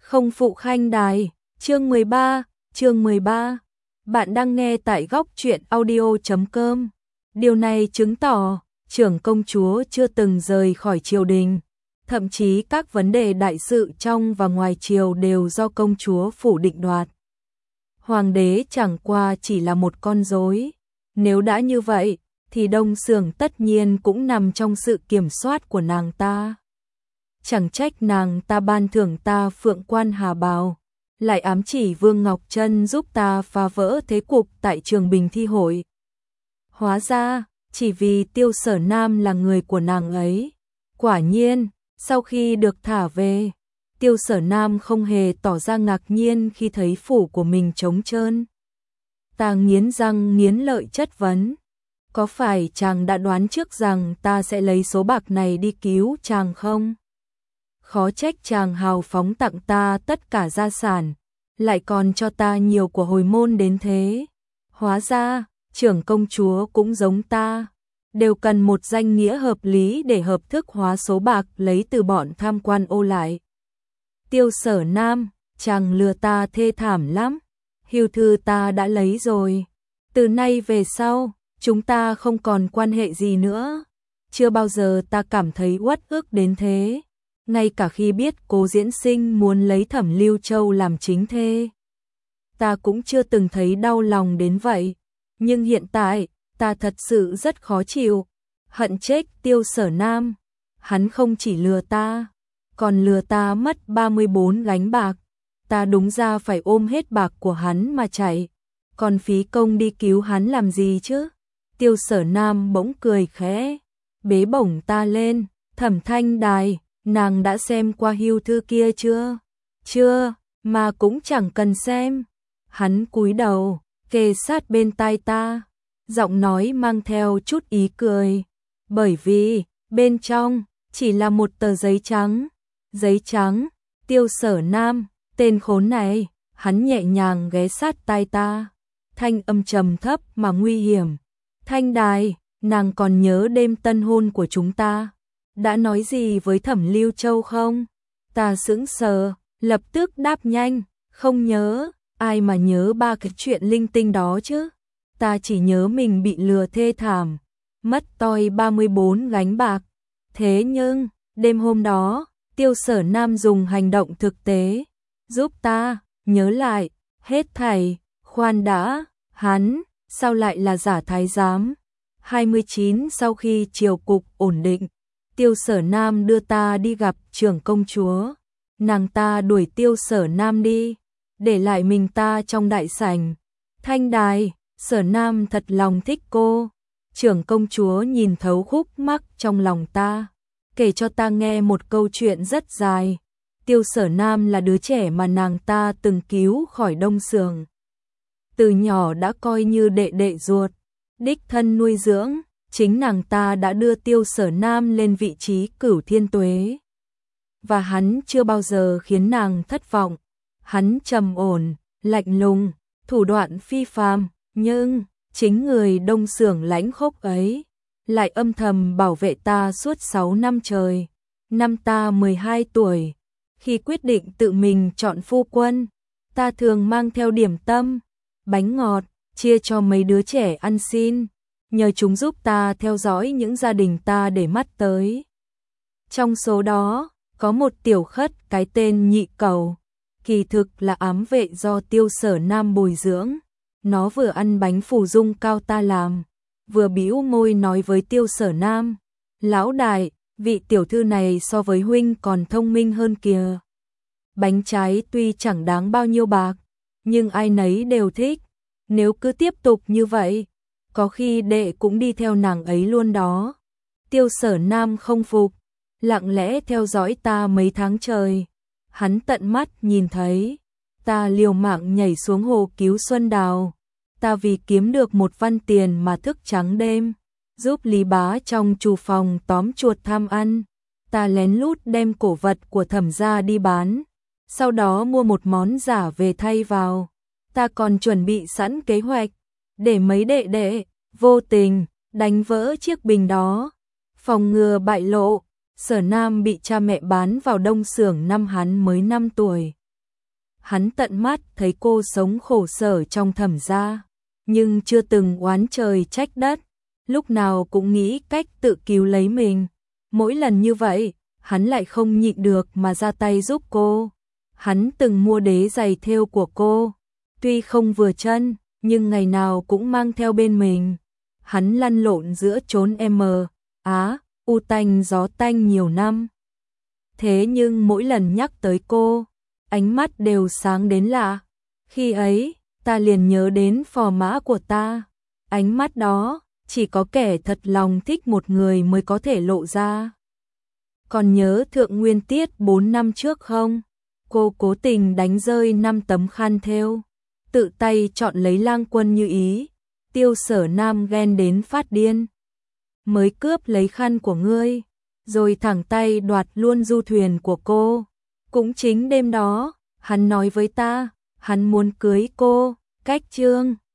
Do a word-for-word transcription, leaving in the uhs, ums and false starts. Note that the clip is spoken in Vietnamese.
Không phụ khanh đài, chương mười ba, chương mười ba. Bạn đang nghe tại góc truyện audio chấm com. Điều này chứng tỏ, trưởng công chúa chưa từng rời khỏi triều đình. Thậm chí các vấn đề đại sự trong và ngoài triều đều do công chúa phủ định đoạt. Hoàng đế chẳng qua chỉ là một con rối. Nếu đã như vậy, thì Đông Sưởng tất nhiên cũng nằm trong sự kiểm soát của nàng ta. Chẳng trách nàng ta ban thưởng ta Phượng Quan Hà Bào, lại ám chỉ Vương Ngọc Trân giúp ta phá vỡ thế cục tại Trường Bình thi hội. Hóa ra, chỉ vì Tiêu Sở Nam là người của nàng ấy. Quả nhiên, sau khi được thả về, Tiêu Sở Nam không hề tỏ ra ngạc nhiên khi thấy phủ của mình trống trơn. Ta nghiến răng nghiến lợi chất vấn. Có phải chàng đã đoán trước rằng ta sẽ lấy số bạc này đi cứu chàng không? Khó trách chàng hào phóng tặng ta tất cả gia sản, lại còn cho ta nhiều của hồi môn đến thế. Hóa ra, trưởng công chúa cũng giống ta, đều cần một danh nghĩa hợp lý để hợp thức hóa số bạc lấy từ bọn tham quan ô lại. Tiêu Sở Nam, chàng lừa ta thê thảm lắm. Hưu thư ta đã lấy rồi. Từ nay về sau, chúng ta không còn quan hệ gì nữa. Chưa bao giờ ta cảm thấy uất ức đến thế. Ngay cả khi biết Cố Diễn Sinh muốn lấy Thẩm Lưu Châu làm chính thê, ta cũng chưa từng thấy đau lòng đến vậy. Nhưng hiện tại, ta thật sự rất khó chịu. Hận chết Tiêu Sở Nam. Hắn không chỉ lừa ta, còn lừa ta mất ba mươi bốn gánh bạc. Ta đúng ra phải ôm hết bạc của hắn mà chạy. Còn phí công đi cứu hắn làm gì chứ? Tiêu Sở Nam bỗng cười khẽ, bế bổng ta lên. Thẩm Thanh Đài, nàng đã xem qua hưu thư kia chưa? Chưa, mà cũng chẳng cần xem. Hắn cúi đầu, kề sát bên tai ta, giọng nói mang theo chút ý cười. Bởi vì, bên trong, chỉ là một tờ giấy trắng. Giấy trắng, Tiêu Sở Nam, tên khốn này, hắn nhẹ nhàng ghé sát tai ta. Thanh âm trầm thấp mà nguy hiểm. Thanh Đài, nàng còn nhớ đêm tân hôn của chúng ta đã nói gì với Thẩm Lưu Châu không? Ta sững sờ, lập tức đáp nhanh, không nhớ. Ai mà nhớ ba cái chuyện linh tinh đó chứ? Ta chỉ nhớ mình bị lừa thê thảm, mất toi ba mươi bốn gánh bạc. Thế nhưng, đêm hôm đó, Tiêu Sở Nam dùng hành động thực tế giúp ta nhớ lại hết thảy. Khoan đã, hắn sao lại là giả thái giám? hai mươi chín sau khi triều cục ổn định, Tiêu Sở Nam đưa ta đi gặp trưởng công chúa. Nàng ta đuổi Tiêu Sở Nam đi, để lại mình ta trong đại sảnh. Thanh Đài, Sở Nam thật lòng thích cô. Trưởng công chúa nhìn thấu khúc mắc trong lòng ta, kể cho ta nghe một câu chuyện rất dài. Tiêu Sở Nam là đứa trẻ mà nàng ta từng cứu khỏi Đông Sưởng. Từ nhỏ đã coi như đệ đệ ruột, đích thân nuôi dưỡng. Chính nàng ta đã đưa Tiêu Sở Nam lên vị trí Cửu Thiên Tuế. Và hắn chưa bao giờ khiến nàng thất vọng. Hắn trầm ổn, lạnh lùng, thủ đoạn phi phàm, nhưng chính người Đông Sưởng lãnh khốc ấy lại âm thầm bảo vệ ta suốt sáu năm trời. Năm ta mười hai tuổi, khi quyết định tự mình chọn phu quân, ta thường mang theo điểm tâm, bánh ngọt, chia cho mấy đứa trẻ ăn xin, nhờ chúng giúp ta theo dõi những gia đình ta để mắt tới. Trong số đó, có một tiểu khất cái tên Nhị Cẩu, kỳ thực là ám vệ do Tiêu Sở Nam bồi dưỡng. Nó vừa ăn bánh phù dung cao ta làm, vừa bĩu môi nói với Tiêu Sở Nam, lão đại, vị tiểu thư này so với huynh còn thông minh hơn kìa. Bánh trái tuy chẳng đáng bao nhiêu bạc, nhưng ai nấy đều thích. Nếu cứ tiếp tục như vậy, có khi đệ cũng đi theo nàng ấy luôn đó. Tiêu Sở Nam không phục, lặng lẽ theo dõi ta mấy tháng trời. Hắn tận mắt nhìn thấy ta liều mạng nhảy xuống hồ cứu Xuân Đào. Ta vì kiếm được một văn tiền mà thức trắng đêm, giúp Lý Bá trong trù phòng tóm chuột tham ăn. Ta lén lút đem cổ vật của Thẩm gia đi bán, sau đó mua một món giả về thay vào. Ta còn chuẩn bị sẵn kế hoạch để mấy đệ đệ vô tình đánh vỡ chiếc bình đó, phòng ngừa bại lộ. Sở Nam bị cha mẹ bán vào Đông Sưởng năm hắn mới năm tuổi. hắn tận mắt thấy cô sống khổ sở trong Thẩm gia, nhưng chưa từng oán trời trách đất, lúc nào cũng nghĩ cách tự cứu lấy mình. Mỗi lần như vậy, hắn lại không nhịn được mà ra tay giúp cô. Hắn từng mua đế giày thêu của cô, tuy không vừa chân, nhưng ngày nào cũng mang theo bên mình. Hắn lăn lộn giữa chốn M, Á, U tanh gió tanh nhiều năm. Thế nhưng mỗi lần nhắc tới cô, ánh mắt đều sáng đến lạ. Khi ấy, ta liền nhớ đến phò mã của ta. Ánh mắt đó, chỉ có kẻ thật lòng thích một người mới có thể lộ ra. Còn nhớ Thượng Nguyên Tiết bốn năm trước không? Cô cố tình đánh rơi năm tấm khăn thêu, tự tay chọn lấy Lang Quân Như Ý. Tiêu Sở Nam ghen đến phát điên, mới cướp lấy khăn của ngươi, rồi thẳng tay đoạt luôn du thuyền của cô. Cũng chính đêm đó, hắn nói với ta, hắn muốn cưới cô. Cách chương